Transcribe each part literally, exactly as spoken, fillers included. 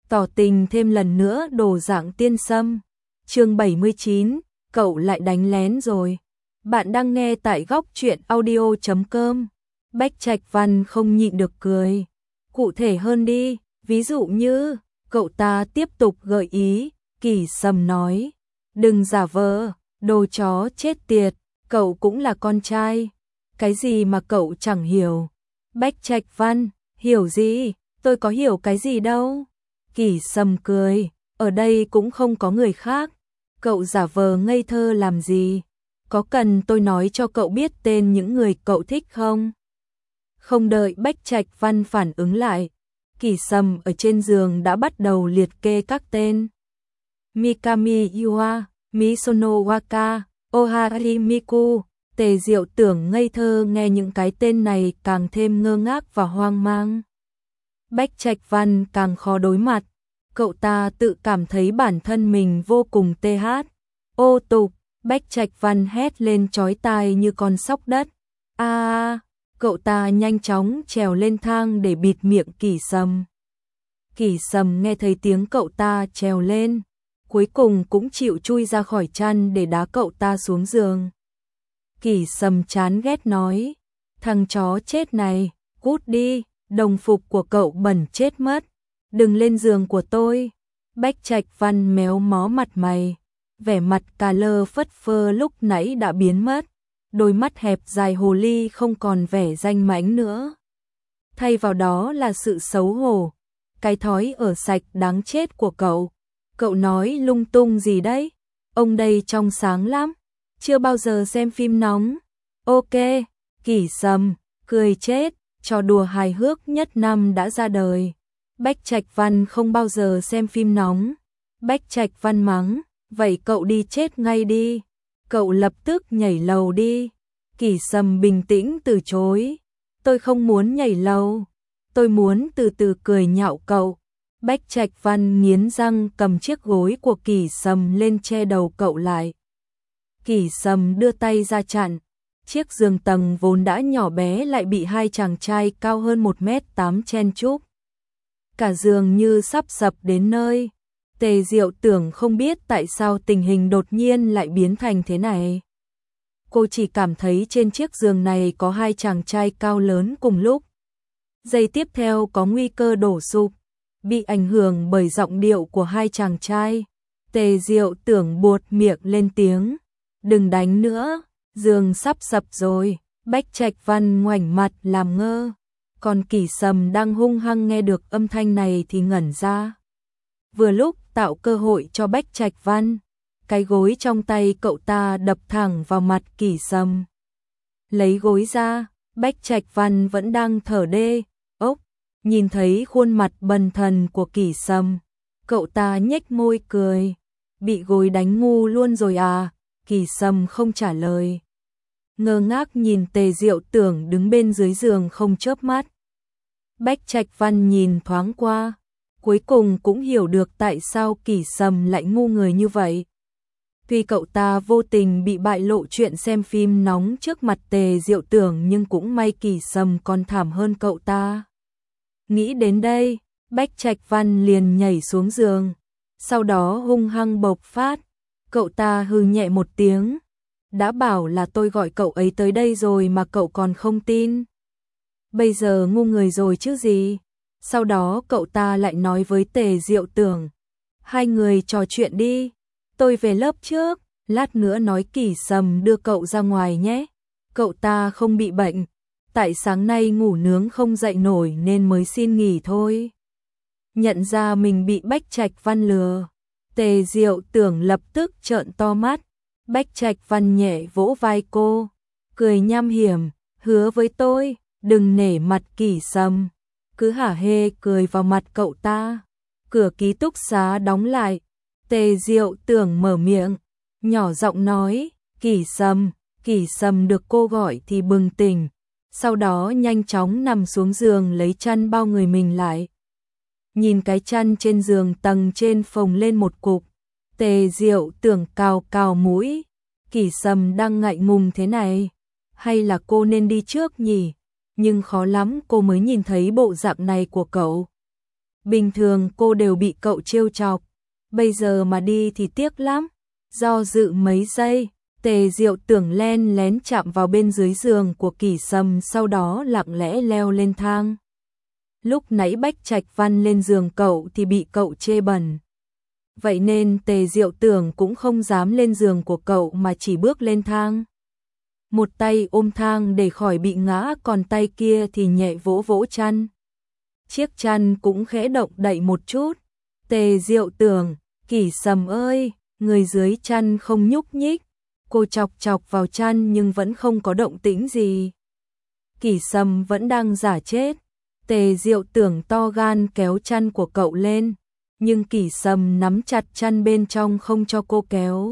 tỏ tình thêm lần nữa đồ dạng tiên sâm. Chương bảy mươi chín, cậu lại đánh lén rồi. Bạn đang nghe tại góc truyện audio chấm com. Bách Trạch Văn không nhịn được cười. Cụ thể hơn đi, ví dụ như, cậu ta tiếp tục gợi ý, Kỳ Sâm nói. Đừng giả vờ, đồ chó chết tiệt, cậu cũng là con trai. Cái gì mà cậu chẳng hiểu. Bách Trạch Văn, hiểu gì, tôi có hiểu cái gì đâu. Kỳ Sâm cười, ở đây cũng không có người khác. Cậu giả vờ ngây thơ làm gì? Có cần tôi nói cho cậu biết tên những người cậu thích không? Không đợi Bách Trạch Văn phản ứng lại, Kỳ Sâm ở trên giường đã bắt đầu liệt kê các tên. Mikami Iwa, Misono Waka, Ohari Miku. Tề Diệu Tưởng ngây thơ nghe những cái tên này càng thêm ngơ ngác và hoang mang. Bách Trạch Văn càng khó đối mặt, cậu ta tự cảm thấy bản thân mình vô cùng tê hát. Ô tục, Bách Trạch Văn hét lên chói tai như con sóc đất. A, à, cậu ta nhanh chóng trèo lên thang để bịt miệng Kỳ Sâm. Kỳ Sâm nghe thấy tiếng cậu ta trèo lên, cuối cùng cũng chịu chui ra khỏi chăn để đá cậu ta xuống giường. Kỳ Sâm chán ghét nói, thằng chó chết này, cút đi, đồng phục của cậu bẩn chết mất, đừng lên giường của tôi. Bách Trạch Văn méo mó mặt mày, vẻ mặt cà lơ phất phơ lúc nãy đã biến mất, đôi mắt hẹp dài hồ ly không còn vẻ danh mãnh nữa. Thay vào đó là sự xấu hổ, cái thói ở sạch đáng chết của cậu. Cậu nói lung tung gì đấy, ông đây trong sáng lắm. Chưa bao giờ xem phim nóng. Ok, Kỳ Sâm, cười chết, trò đùa hài hước nhất năm đã ra đời. Bách Trạch Văn không bao giờ xem phim nóng. Bách Trạch Văn mắng, vậy cậu đi chết ngay đi. Cậu lập tức nhảy lầu đi. Kỳ Sâm bình tĩnh từ chối. Tôi không muốn nhảy lầu. Tôi muốn từ từ cười nhạo cậu. Bách Trạch Văn nghiến răng cầm chiếc gối của Kỳ Sâm lên che đầu cậu lại. Kỳ Sâm đưa tay ra chặn, chiếc giường tầng vốn đã nhỏ bé lại bị hai chàng trai cao hơn một mét tám chen chúc. Cả giường như sắp sập đến nơi. Tề Diệu Tưởng không biết tại sao tình hình đột nhiên lại biến thành thế này. Cô chỉ cảm thấy trên chiếc giường này có hai chàng trai cao lớn cùng lúc. Giây tiếp theo có nguy cơ đổ sụp, bị ảnh hưởng bởi giọng điệu của hai chàng trai. Tề Diệu Tưởng buột miệng lên tiếng. Đừng đánh nữa, giường sắp sập rồi. Bách Trạch Văn ngoảnh mặt làm ngơ. Còn Kỳ Sâm đang hung hăng nghe được âm thanh này thì ngẩn ra. Vừa lúc tạo cơ hội cho Bách Trạch Văn, cái gối trong tay cậu ta đập thẳng vào mặt Kỳ Sâm. Lấy gối ra, Bách Trạch Văn vẫn đang thở đê, ốc, nhìn thấy khuôn mặt bần thần của Kỳ Sâm. Cậu ta nhếch môi cười, bị gối đánh ngu luôn rồi à? Kỳ Sâm không trả lời, ngơ ngác nhìn Tề Diệu Tưởng đứng bên dưới giường không chớp mắt. Bách Trạch Văn nhìn thoáng qua, cuối cùng cũng hiểu được tại sao Kỳ Sâm lại ngu người như vậy. Tuy cậu ta vô tình bị bại lộ chuyện xem phim nóng trước mặt Tề Diệu Tưởng nhưng cũng may Kỳ Sâm còn thảm hơn cậu ta. Nghĩ đến đây, Bách Trạch Văn liền nhảy xuống giường, sau đó hung hăng bộc phát. Cậu ta hừ nhẹ một tiếng. Đã bảo là tôi gọi cậu ấy tới đây rồi mà cậu còn không tin. Bây giờ ngu người rồi chứ gì. Sau đó cậu ta lại nói với Tề Diệu Tưởng. Hai người trò chuyện đi. Tôi về lớp trước. Lát nữa nói Kỳ Sâm đưa cậu ra ngoài nhé. Cậu ta không bị bệnh. Tại sáng nay ngủ nướng không dậy nổi nên mới xin nghỉ thôi. Nhận ra mình bị Bách Trạch Văn lừa, Tề Diệu Tưởng lập tức trợn to mắt. Bách Trạch Văn nhẹ vỗ vai cô, cười nham hiểm, hứa với tôi, đừng nể mặt Kỳ Sâm. Cứ hả hê cười vào mặt cậu ta. Cửa ký túc xá đóng lại. Tề Diệu Tưởng mở miệng, nhỏ giọng nói, Kỳ Sâm. Kỳ Sâm được cô gọi thì bừng tỉnh, sau đó nhanh chóng nằm xuống giường lấy chăn bao người mình lại. Nhìn cái chăn trên giường tầng trên phồng lên một cục, Tề Diệu Tưởng cào cào mũi. Kỳ Sâm đang ngại ngùng thế này, hay là cô nên đi trước nhỉ? Nhưng khó lắm cô mới nhìn thấy bộ dạng này của cậu. Bình thường cô đều bị cậu trêu chọc, bây giờ mà đi thì tiếc lắm. Do dự mấy giây, Tề Diệu Tưởng len lén chạm vào bên dưới giường của Kỷ Sầm, sau đó lặng lẽ leo lên thang. Lúc nãy Bách Trạch Văn lên giường cậu thì bị cậu chê bẩn. Vậy nên Tề Diệu Tưởng cũng không dám lên giường của cậu mà chỉ bước lên thang. Một tay ôm thang để khỏi bị ngã, còn tay kia thì nhẹ vỗ vỗ chăn. Chiếc chăn cũng khẽ động đậy một chút. Tề Diệu Tưởng, Kỷ Sầm ơi, người dưới chăn không nhúc nhích. Cô chọc chọc vào chăn nhưng vẫn không có động tĩnh gì. Kỷ Sầm vẫn đang giả chết. Tề Diệu Tưởng to gan kéo chăn của cậu lên, nhưng Kỷ Sầm nắm chặt chăn bên trong không cho cô kéo.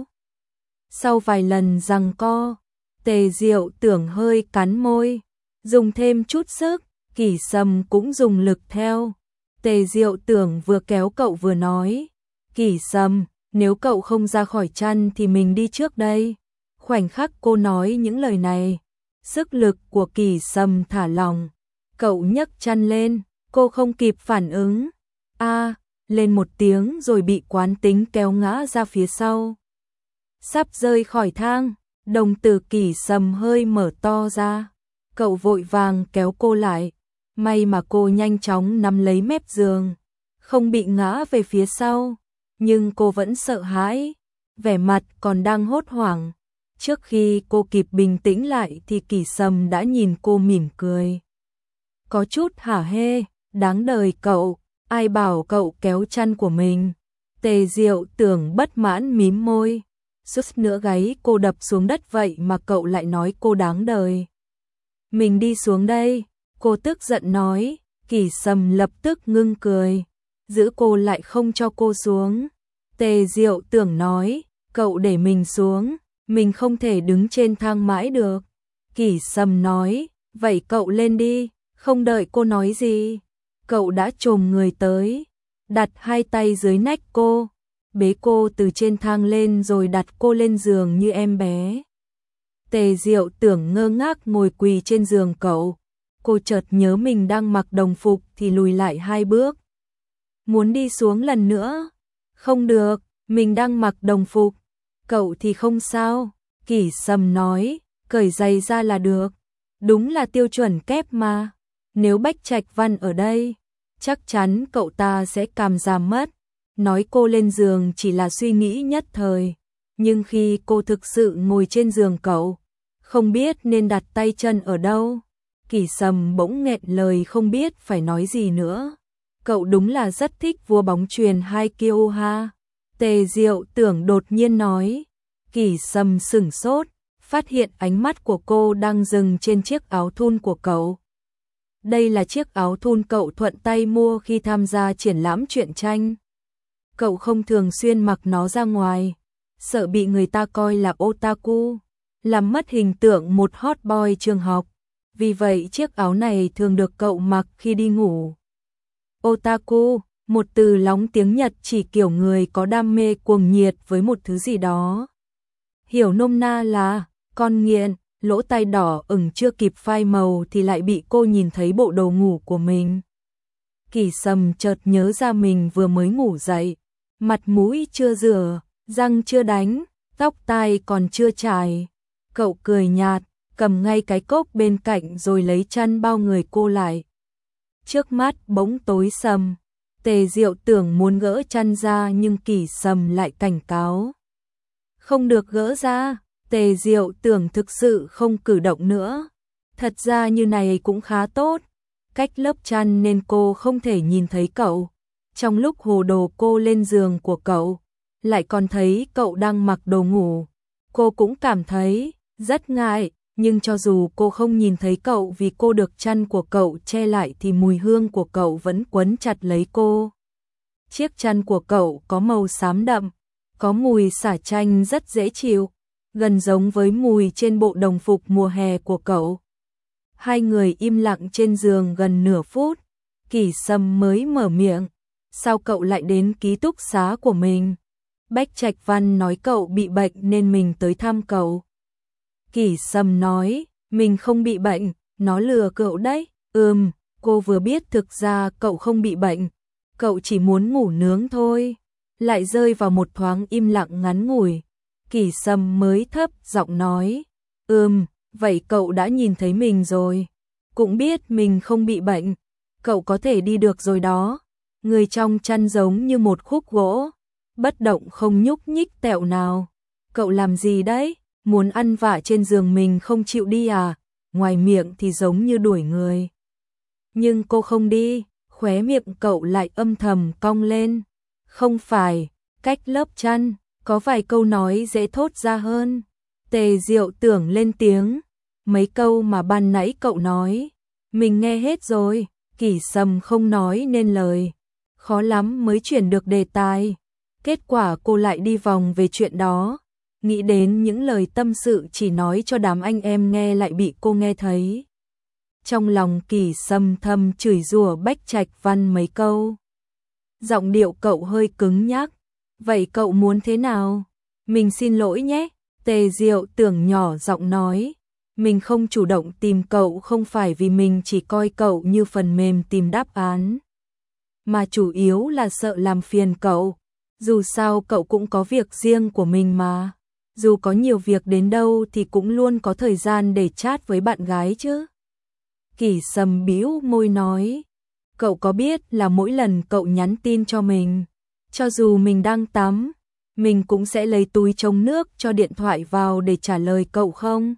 Sau vài lần giằng co, Tề Diệu Tưởng hơi cắn môi, dùng thêm chút sức, Kỷ Sầm cũng dùng lực theo. Tề Diệu Tưởng vừa kéo cậu vừa nói, Kỷ Sầm, nếu cậu không ra khỏi chăn thì mình đi trước đây. Khoảnh khắc cô nói những lời này, sức lực của Kỷ Sầm thả lỏng. Cậu nhấc chăn lên, cô không kịp phản ứng. A, à, lên một tiếng rồi bị quán tính kéo ngã ra phía sau. Sắp rơi khỏi thang, đồng tử Kỷ Sầm hơi mở to ra. Cậu vội vàng kéo cô lại. May mà cô nhanh chóng nắm lấy mép giường, không bị ngã về phía sau. Nhưng cô vẫn sợ hãi, vẻ mặt còn đang hốt hoảng. Trước khi cô kịp bình tĩnh lại thì Kỷ Sầm đã nhìn cô mỉm cười. Có chút hả hê, đáng đời cậu, ai bảo cậu kéo chăn của mình. Tề Diệu Tưởng bất mãn mím môi, suýt nữa gáy cô đập xuống đất, vậy mà cậu lại nói cô đáng đời. Mình đi xuống đây, cô tức giận nói. Kỷ Sầm lập tức ngưng cười, giữ cô lại không cho cô xuống. Tề Diệu Tưởng nói, cậu để mình xuống, mình không thể đứng trên thang mãi được. Kỷ Sầm nói, vậy cậu lên đi. Không đợi cô nói gì, cậu đã chồm người tới, đặt hai tay dưới nách cô, bế cô từ trên thang lên rồi đặt cô lên giường như em bé. Tề Diệu Tưởng ngơ ngác ngồi quỳ trên giường cậu, cô chợt nhớ mình đang mặc đồng phục thì lùi lại hai bước. Muốn đi xuống lần nữa, không được, mình đang mặc đồng phục, cậu thì không sao. Kỷ Sầm nói, cởi giày ra là được, đúng là tiêu chuẩn kép mà. Nếu Bách Trạch Văn ở đây, chắc chắn cậu ta sẽ càm giảm mất. Nói cô lên giường chỉ là suy nghĩ nhất thời, nhưng khi cô thực sự ngồi trên giường cậu, không biết nên đặt tay chân ở đâu. Kỷ Sầm bỗng nghẹn lời không biết phải nói gì nữa. Cậu đúng là rất thích vua bóng chuyền hai kiêu ha. Tề Diệu Tưởng đột nhiên nói. Kỷ Sầm sửng sốt, phát hiện ánh mắt của cô đang dừng trên chiếc áo thun của cậu. Đây là chiếc áo thun cậu thuận tay mua khi tham gia triển lãm truyện tranh. Cậu không thường xuyên mặc nó ra ngoài, sợ bị người ta coi là otaku, làm mất hình tượng một hot boy trường học. Vì vậy chiếc áo này thường được cậu mặc khi đi ngủ. Otaku, một từ lóng tiếng Nhật chỉ kiểu người có đam mê cuồng nhiệt với một thứ gì đó. Hiểu nôm na là con nghiện. Lỗ tai đỏ ửng chưa kịp phai màu thì lại bị cô nhìn thấy bộ đồ ngủ của mình. Kỷ Sầm chợt nhớ ra mình vừa mới ngủ dậy, mặt mũi chưa rửa, răng chưa đánh, tóc tai còn chưa chải. Cậu cười nhạt, cầm ngay cái cốc bên cạnh rồi lấy chăn bao người cô lại. Trước mắt bỗng tối sầm, Tề Diệu Tưởng muốn gỡ chăn ra nhưng Kỷ Sầm lại cảnh cáo. Không được gỡ ra. Tề Diệu Tưởng thực sự không cử động nữa. Thật ra như này cũng khá tốt, cách lớp chăn nên cô không thể nhìn thấy cậu. Trong lúc hồ đồ cô lên giường của cậu, lại còn thấy cậu đang mặc đồ ngủ. Cô cũng cảm thấy rất ngại, nhưng cho dù cô không nhìn thấy cậu vì cô được chăn của cậu che lại thì mùi hương của cậu vẫn quấn chặt lấy cô. Chiếc chăn của cậu có màu xám đậm, có mùi xả chanh rất dễ chịu, gần giống với mùi trên bộ đồng phục mùa hè của cậu. Hai người im lặng trên giường gần nửa phút, Kỷ Sầm mới mở miệng, sao cậu lại đến ký túc xá của mình? Bách Trạch Văn nói cậu bị bệnh nên mình tới thăm cậu. Kỷ Sầm nói, mình không bị bệnh, nó lừa cậu đấy. Ừm, cô vừa biết thực ra cậu không bị bệnh, cậu chỉ muốn ngủ nướng thôi. Lại rơi vào một thoáng im lặng ngắn ngủi. Kỷ Sâm mới thấp giọng nói, ừm, vậy cậu đã nhìn thấy mình rồi, cũng biết mình không bị bệnh, cậu có thể đi được rồi đó. Người trong chăn giống như một khúc gỗ, bất động không nhúc nhích tẹo nào. Cậu làm gì đấy, muốn ăn vạ trên giường mình không chịu đi à? Ngoài miệng thì giống như đuổi người. Nhưng cô không đi, khóe miệng cậu lại âm thầm cong lên. Không phải, cách lớp chăn, có vài câu nói dễ thốt ra hơn. Tề Diệu Tưởng lên tiếng, mấy câu mà ban nãy cậu nói, mình nghe hết rồi. Kỷ Sâm không nói nên lời, khó lắm mới chuyển được đề tài. Kết quả cô lại đi vòng về chuyện đó, nghĩ đến những lời tâm sự chỉ nói cho đám anh em nghe lại bị cô nghe thấy. Trong lòng Kỷ Sâm thầm chửi rủa Bách Trạch Văn mấy câu. Giọng điệu cậu hơi cứng nhắc. Vậy cậu muốn thế nào? Mình xin lỗi nhé. Tề Diệu Tưởng nhỏ giọng nói. Mình không chủ động tìm cậu không phải vì mình chỉ coi cậu như phần mềm tìm đáp án, mà chủ yếu là sợ làm phiền cậu. Dù sao cậu cũng có việc riêng của mình mà. Dù có nhiều việc đến đâu thì cũng luôn có thời gian để chat với bạn gái chứ. Kỷ Sâm bĩu môi nói. Cậu có biết là mỗi lần cậu nhắn tin cho mình, cho dù mình đang tắm, mình cũng sẽ lấy túi chống nước cho điện thoại vào để trả lời cậu không?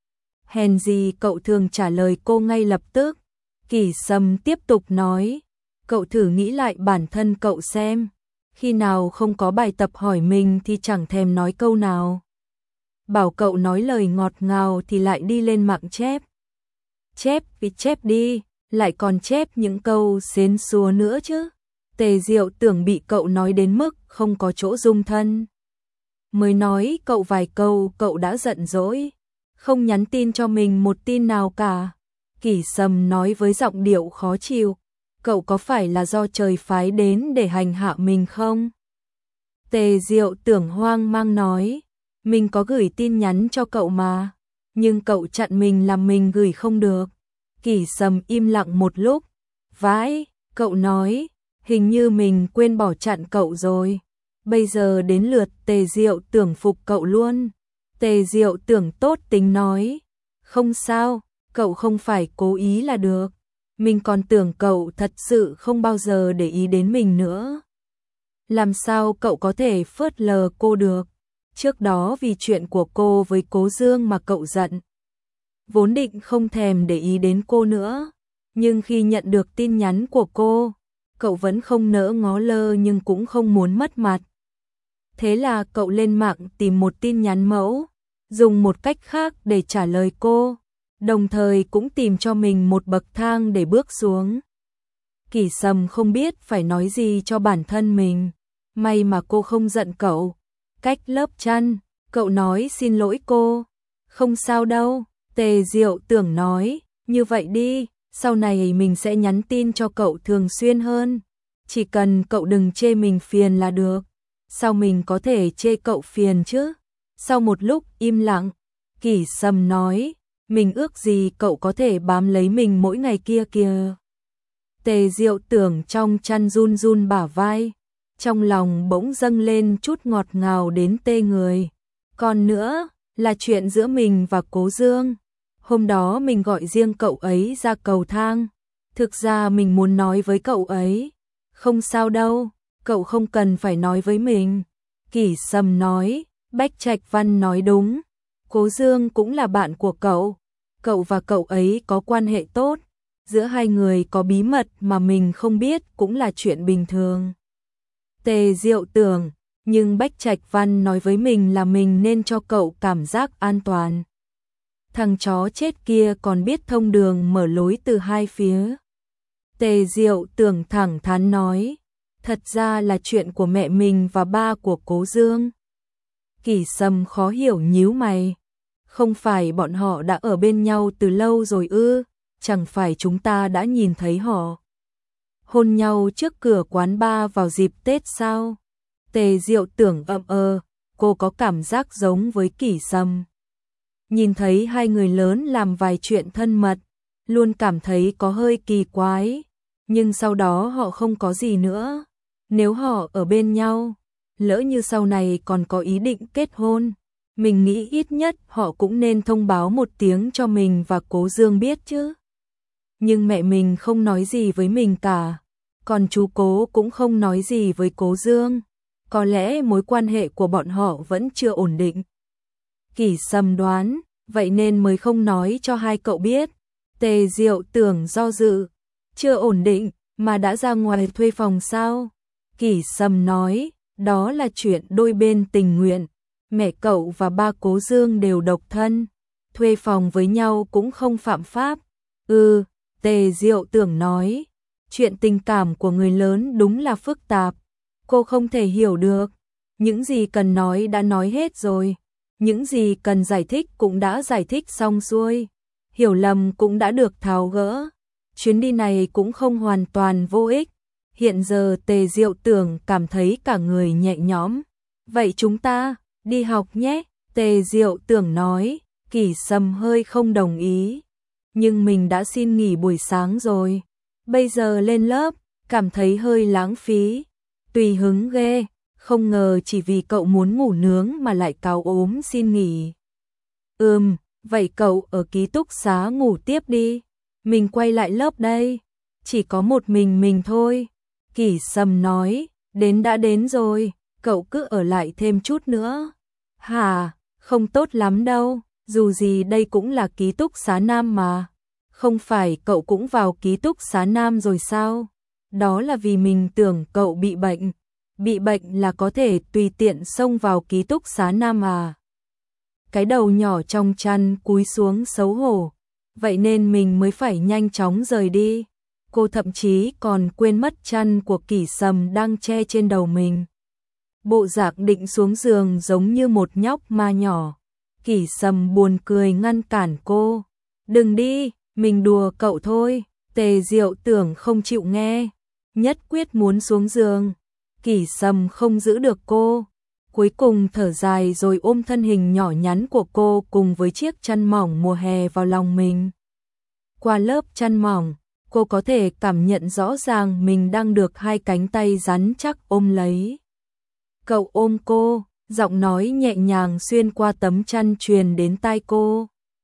Hèn gì cậu thường trả lời cô ngay lập tức. Kỷ Sâm tiếp tục nói. Cậu thử nghĩ lại bản thân cậu xem. Khi nào không có bài tập hỏi mình thì chẳng thèm nói câu nào. Bảo cậu nói lời ngọt ngào thì lại đi lên mạng chép. Chép vì chép đi, lại còn chép những câu xến xúa nữa chứ. Tề Diệu Tưởng bị cậu nói đến mức không có chỗ dung thân. Mới nói cậu vài câu cậu đã giận dỗi, không nhắn tin cho mình một tin nào cả. Kỷ Sâm nói với giọng điệu khó chịu. Cậu có phải là do trời phái đến để hành hạ mình không? Tề Diệu Tưởng hoang mang nói. Mình có gửi tin nhắn cho cậu mà, nhưng cậu chặn mình làm mình gửi không được. Kỷ Sâm im lặng một lúc. Vãi, cậu nói, hình như mình quên bỏ chặn cậu rồi. Bây giờ đến lượt Tề Diệu Tưởng phục cậu luôn. Tề Diệu Tưởng tốt tính nói. Không sao, cậu không phải cố ý là được. Mình còn tưởng cậu thật sự không bao giờ để ý đến mình nữa. Làm sao cậu có thể phớt lờ cô được? Trước đó vì chuyện của cô với Cố Dương mà cậu giận. Vốn định không thèm để ý đến cô nữa, nhưng khi nhận được tin nhắn của cô, cậu vẫn không nỡ ngó lơ nhưng cũng không muốn mất mặt. Thế là cậu lên mạng tìm một tin nhắn mẫu, dùng một cách khác để trả lời cô, đồng thời cũng tìm cho mình một bậc thang để bước xuống. Kỷ Sâm không biết phải nói gì cho bản thân mình, may mà cô không giận cậu. Cách lớp chăn, cậu nói xin lỗi cô. Không sao đâu, Tề Diệu Tưởng nói, như vậy đi, sau này mình sẽ nhắn tin cho cậu thường xuyên hơn. Chỉ cần cậu đừng chê mình phiền là được. Sao mình có thể chê cậu phiền chứ? Sau một lúc im lặng, Kỷ Sâm nói, mình ước gì cậu có thể bám lấy mình mỗi ngày kia kìa. Tề Diệu Tưởng trong chăn run run bả vai, trong lòng bỗng dâng lên chút ngọt ngào đến tê người. Còn nữa, là chuyện giữa mình và Cố Dương. Hôm đó mình gọi riêng cậu ấy ra cầu thang. Thực ra mình muốn nói với cậu ấy. Không sao đâu, cậu không cần phải nói với mình. Kỷ Sâm nói, Bách Trạch Văn nói đúng. Cố Dương cũng là bạn của cậu. Cậu và cậu ấy có quan hệ tốt. Giữa hai người có bí mật mà mình không biết cũng là chuyện bình thường. Tề Diệu Tưởng, nhưng Bách Trạch Văn nói với mình là mình nên cho cậu cảm giác an toàn. Thằng chó chết kia còn biết thông đường mở lối từ hai phía. Tề Diệu Tưởng thẳng thắn nói, thật ra là chuyện của mẹ mình và ba của Cố Dương. Kỷ Sâm khó hiểu nhíu mày. Không phải bọn họ đã ở bên nhau từ lâu rồi ư? Chẳng phải chúng ta đã nhìn thấy họ hôn nhau trước cửa quán bar vào dịp Tết sao? Tề Diệu Tưởng ậm ờ, cô có cảm giác giống với Kỷ Sâm. Nhìn thấy hai người lớn làm vài chuyện thân mật, luôn cảm thấy có hơi kỳ quái. nhưng sau đó họ không có gì nữa. Nếu họ ở bên nhau, lỡ như sau này còn có ý định kết hôn, mình nghĩ ít nhất họ cũng nên thông báo một tiếng cho mình và Cố Dương biết chứ. Nhưng mẹ mình không nói gì với mình cả, còn chú Cố cũng không nói gì với Cố Dương. Có lẽ mối quan hệ của bọn họ vẫn chưa ổn định. Kỷ Sâm đoán, vậy nên mới không nói cho hai cậu biết. Tề Diệu Tưởng do dự, chưa ổn định mà đã ra ngoài thuê phòng sao? Kỷ Sâm nói, đó là chuyện đôi bên tình nguyện. Mẹ cậu và ba Cố Dương đều độc thân, thuê phòng với nhau cũng không phạm pháp. Ừ, Tề Diệu Tưởng nói, chuyện tình cảm của người lớn đúng là phức tạp. Cô không thể hiểu được, những gì cần nói đã nói hết rồi, những gì cần giải thích cũng đã giải thích xong xuôi, hiểu lầm cũng đã được tháo gỡ. Chuyến đi này cũng không hoàn toàn vô ích. Hiện giờ Tề Diệu Tưởng cảm thấy cả người nhẹ nhõm. Vậy chúng ta đi học nhé, Tề Diệu Tưởng nói. Kỷ Sâm hơi không đồng ý, nhưng mình đã xin nghỉ buổi sáng rồi, bây giờ lên lớp cảm thấy hơi lãng phí. Tùy hứng ghê, không ngờ chỉ vì cậu muốn ngủ nướng mà lại cáu ốm xin nghỉ. Ừm, vậy cậu ở ký túc xá ngủ tiếp đi, mình quay lại lớp đây, chỉ có một mình mình thôi. Kỷ Sâm nói, đến đã đến rồi, cậu cứ ở lại thêm chút nữa. Hả, không tốt lắm đâu, dù gì đây cũng là ký túc xá nam mà. Không phải cậu cũng vào ký túc xá nam rồi sao? Đó là vì mình tưởng cậu bị bệnh. Bị bệnh là có thể tùy tiện xông vào ký túc xá nam à? Cái đầu nhỏ trong chăn cúi xuống xấu hổ. Vậy nên mình mới phải nhanh chóng rời đi. Cô thậm chí còn quên mất chăn của Kỷ Sâm đang che trên đầu mình. Bộ dạng định xuống giường giống như một nhóc ma nhỏ. Kỷ Sâm buồn cười ngăn cản cô. Đừng đi, mình đùa cậu thôi. Tề Diệu Tưởng không chịu nghe, nhất quyết muốn xuống giường. Kỷ Sâm không giữ được cô, cuối cùng thở dài rồi ôm thân hình nhỏ nhắn của cô cùng với chiếc chăn mỏng mùa hè vào lòng mình. Qua lớp chăn mỏng, cô có thể cảm nhận rõ ràng mình đang được hai cánh tay rắn chắc ôm lấy. Cậu ôm cô, giọng nói nhẹ nhàng xuyên qua tấm chăn truyền đến tai cô.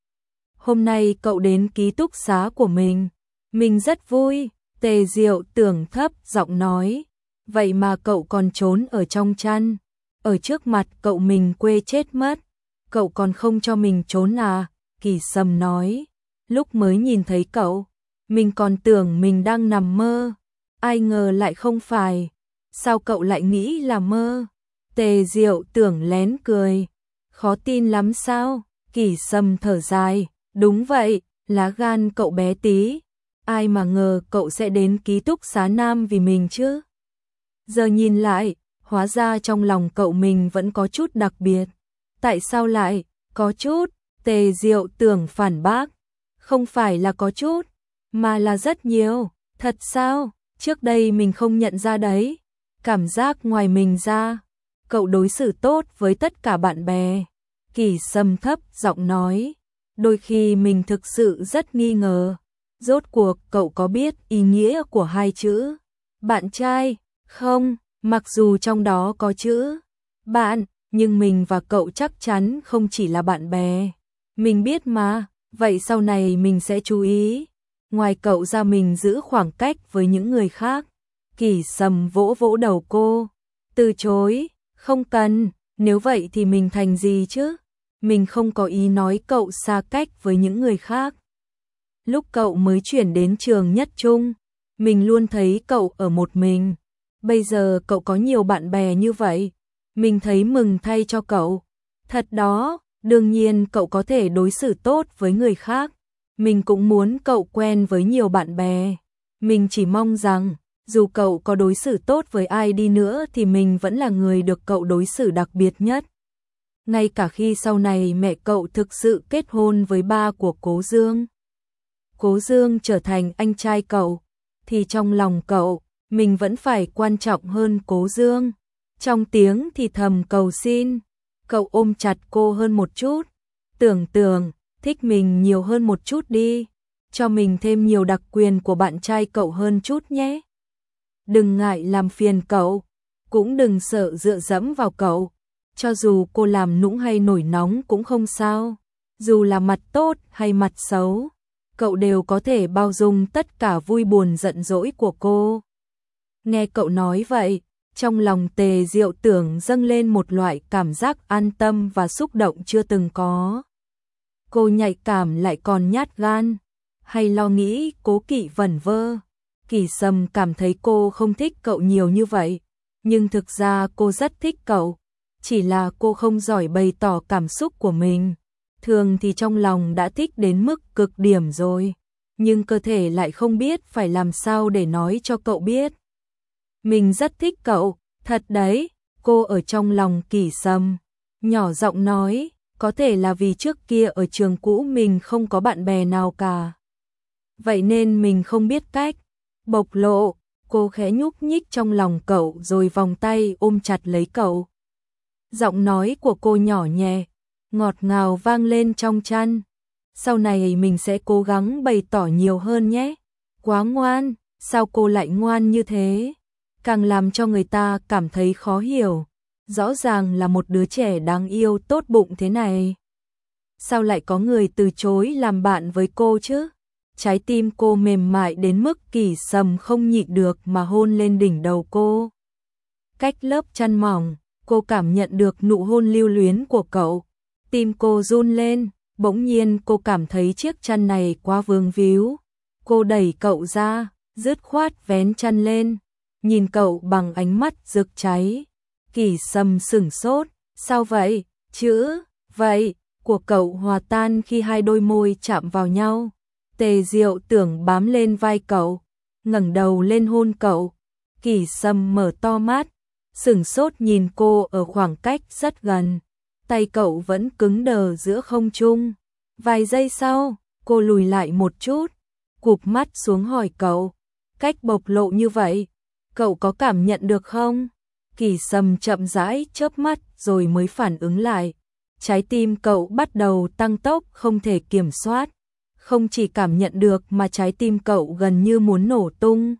Hôm nay cậu đến ký túc xá của mình, mình rất vui. Tề Diệu Tưởng thấp giọng nói, vậy mà cậu còn trốn ở trong chăn, ở trước mặt cậu mình quê chết mất, cậu còn không cho mình trốn à? Kỷ Sâm nói, lúc mới nhìn thấy cậu, mình còn tưởng mình đang nằm mơ, ai ngờ lại không phải. Sao cậu lại nghĩ là mơ? Tề Diệu Tưởng lén cười, khó tin lắm sao? Kỷ Sâm thở dài, đúng vậy, lá gan cậu bé tí. Ai mà ngờ cậu sẽ đến ký túc xá nam vì mình chứ. Giờ nhìn lại, hóa ra trong lòng cậu mình vẫn có chút đặc biệt. Tại sao lại có chút? Tề Diệu Tưởng phản bác. Không phải là có chút, mà là rất nhiều. Thật sao? Trước đây mình không nhận ra đấy. Cảm giác ngoài mình ra, cậu đối xử tốt với tất cả bạn bè. Kỷ Sâm thấp giọng nói, đôi khi mình thực sự rất nghi ngờ. Rốt cuộc cậu có biết ý nghĩa của hai chữ bạn trai không? Mặc dù trong đó có chữ bạn, nhưng mình và cậu chắc chắn không chỉ là bạn bè. Mình biết mà, vậy sau này mình sẽ chú ý. Ngoài cậu ra mình giữ khoảng cách với những người khác. Kỷ Sâm vỗ vỗ đầu cô. Từ chối, không cần, nếu vậy thì mình thành gì chứ? Mình không có ý nói cậu xa cách với những người khác. Lúc cậu mới chuyển đến trường nhất trung, mình luôn thấy cậu ở một mình. Bây giờ cậu có nhiều bạn bè như vậy, mình thấy mừng thay cho cậu. Thật đó, đương nhiên cậu có thể đối xử tốt với người khác. Mình cũng muốn cậu quen với nhiều bạn bè. Mình chỉ mong rằng, dù cậu có đối xử tốt với ai đi nữa thì mình vẫn là người được cậu đối xử đặc biệt nhất. Ngay cả khi sau này mẹ cậu thực sự kết hôn với ba của Cố Dương. Cố Dương trở thành anh trai cậu, thì trong lòng cậu, mình vẫn phải quan trọng hơn Cố Dương. Trong tiếng thì thầm cầu xin, cậu ôm chặt cô hơn một chút. Tưởng Tưởng, thích mình nhiều hơn một chút đi. cho mình thêm nhiều đặc quyền của bạn trai cậu hơn chút nhé. Đừng ngại làm phiền cậu, cũng đừng sợ dựa dẫm vào cậu, cho dù cô làm nũng hay nổi nóng cũng không sao, dù là mặt tốt hay mặt xấu, cậu đều có thể bao dung tất cả vui buồn giận dỗi của cô. Nghe cậu nói vậy, trong lòng Tề Diệu Tưởng dâng lên một loại cảm giác an tâm và xúc động chưa từng có. Cô nhạy cảm lại còn nhát gan, hay lo nghĩ cố kỵ vẩn vơ. Kỳ Sâm cảm thấy cô không thích cậu nhiều như vậy, nhưng thực ra cô rất thích cậu, chỉ là cô không giỏi bày tỏ cảm xúc của mình. Thường thì trong lòng đã thích đến mức cực điểm rồi, nhưng cơ thể lại không biết phải làm sao để nói cho cậu biết. Mình rất thích cậu, thật đấy, cô ở trong lòng Kỳ Sâm, nhỏ giọng nói, có thể là vì trước kia ở trường cũ mình không có bạn bè nào cả. Vậy nên mình không biết cách bộc lộ. Cô khẽ nhúc nhích trong lòng cậu rồi vòng tay ôm chặt lấy cậu. Giọng nói của cô nhỏ nhẹ, ngọt ngào vang lên trong chăn. Sau này mình sẽ cố gắng bày tỏ nhiều hơn nhé. Quá ngoan, sao cô lại ngoan như thế? Càng làm cho người ta cảm thấy khó hiểu. Rõ ràng là một đứa trẻ đáng yêu tốt bụng thế này. Sao lại có người từ chối làm bạn với cô chứ? Trái tim cô mềm mại đến mức Kỳ Sâm không nhịn được mà hôn lên đỉnh đầu cô. Cách lớp chăn mỏng, cô cảm nhận được nụ hôn lưu luyến của cậu. Tim cô run lên, bỗng nhiên cô cảm thấy chiếc chăn này quá vương víu. Cô đẩy cậu ra, dứt khoát vén chăn lên, nhìn cậu bằng ánh mắt rực cháy. Kỳ Sâm sửng sốt, sao vậy? Chữ, vậy, của cậu hòa tan khi hai đôi môi chạm vào nhau. Tề Diệu Tưởng bám lên vai cậu, ngẩng đầu lên hôn cậu. Kỳ Sâm mở to mắt, sửng sốt nhìn cô ở khoảng cách rất gần. Tay cậu vẫn cứng đờ giữa không trung. Vài giây sau, cô lùi lại một chút, cụp mắt xuống hỏi cậu, cách bộc lộ như vậy, cậu có cảm nhận được không? Kỳ Sâm chậm rãi chớp mắt rồi mới phản ứng lại. Trái tim cậu bắt đầu tăng tốc không thể kiểm soát. Không chỉ cảm nhận được mà trái tim cậu gần như muốn nổ tung.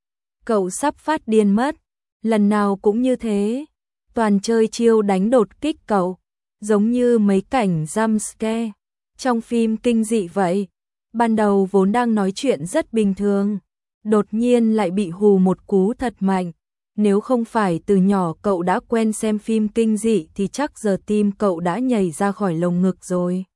Cậu sắp phát điên mất, lần nào cũng như thế. Toàn chơi chiêu đánh đột kích cậu, giống như mấy cảnh jump scare trong phim kinh dị vậy. Ban đầu vốn đang nói chuyện rất bình thường, đột nhiên lại bị hù một cú thật mạnh. Nếu không phải từ nhỏ cậu đã quen xem phim kinh dị thì chắc giờ tim cậu đã nhảy ra khỏi lồng ngực rồi.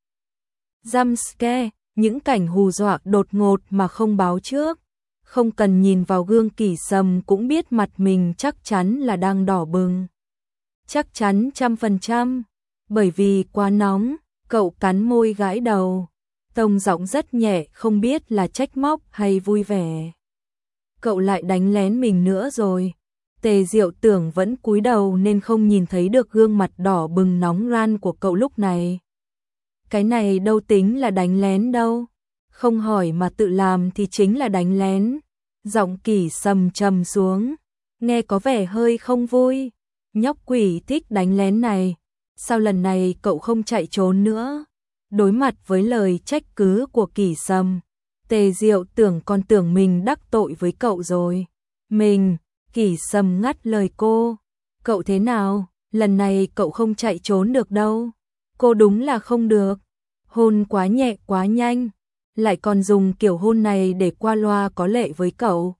Jump scare, những cảnh hù dọa đột ngột mà không báo trước. Không cần nhìn vào gương Kỳ Sâm cũng biết mặt mình chắc chắn là đang đỏ bừng. Chắc chắn trăm phần trăm. Bởi vì quá nóng, cậu cắn môi gãi đầu. Tông giọng rất nhẹ, không biết là trách móc hay vui vẻ. Cậu lại đánh lén mình nữa rồi. Tề Diệu Tưởng vẫn cúi đầu nên không nhìn thấy được gương mặt đỏ bừng nóng ran của cậu lúc này. Cái này đâu tính là đánh lén đâu. Không hỏi mà tự làm thì chính là đánh lén. Giọng Kỳ Sâm trầm xuống, nghe có vẻ hơi không vui. Nhóc quỷ thích đánh lén này. Sao lần này cậu không chạy trốn nữa? Đối mặt với lời trách cứ của Kỳ Sâm, Tề Diệu Tưởng còn tưởng mình đắc tội với cậu rồi. Mình, Kỳ Sâm ngắt lời cô. Cậu thế nào? Lần này cậu không chạy trốn được đâu. Cô đúng là không được. Hôn quá nhẹ quá nhanh. Lại còn dùng kiểu hôn này để qua loa có lệ với cậu.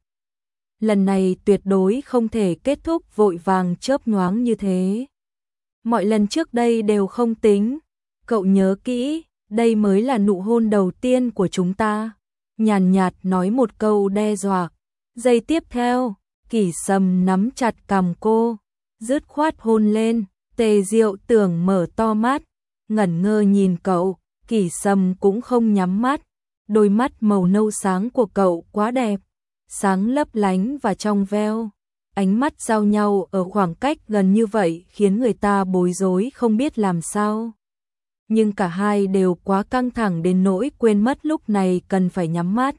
Lần này tuyệt đối không thể kết thúc vội vàng chớp nhoáng như thế. Mọi lần trước đây đều không tính. Cậu nhớ kỹ, đây mới là nụ hôn đầu tiên của chúng ta. Nhàn nhạt nói một câu đe dọa. Giây tiếp theo, Kỳ Sâm nắm chặt cằm cô, dứt khoát hôn lên. Tề Diệu Tưởng mở to mắt, ngẩn ngơ nhìn cậu. Kỳ Sâm cũng không nhắm mắt. Đôi mắt màu nâu sáng của cậu quá đẹp, sáng lấp lánh và trong veo. Ánh mắt giao nhau ở khoảng cách gần như vậy khiến người ta bối rối không biết làm sao. Nhưng cả hai đều quá căng thẳng đến nỗi quên mất lúc này cần phải nhắm mắt.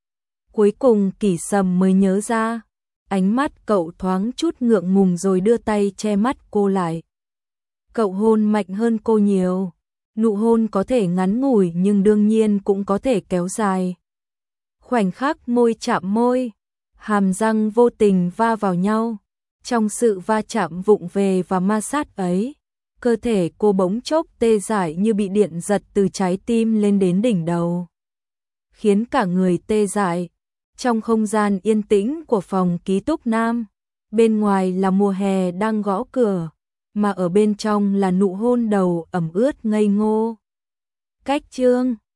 Cuối cùng Kỳ Sâm mới nhớ ra, ánh mắt cậu thoáng chút ngượng ngùng rồi đưa tay che mắt cô lại. Cậu hôn mạnh hơn cô nhiều. Nụ hôn có thể ngắn ngủi nhưng đương nhiên cũng có thể kéo dài. Khoảnh khắc môi chạm môi, hàm răng vô tình va vào nhau. Trong sự va chạm vụng về và ma sát ấy, cơ thể cô bỗng chốc tê dại như bị điện giật từ trái tim lên đến đỉnh đầu, khiến cả người tê dại. Trong không gian yên tĩnh của phòng ký túc nam, bên ngoài là mùa hè đang gõ cửa, mà ở bên trong là nụ hôn đầu ẩm ướt ngây ngô. Cách chương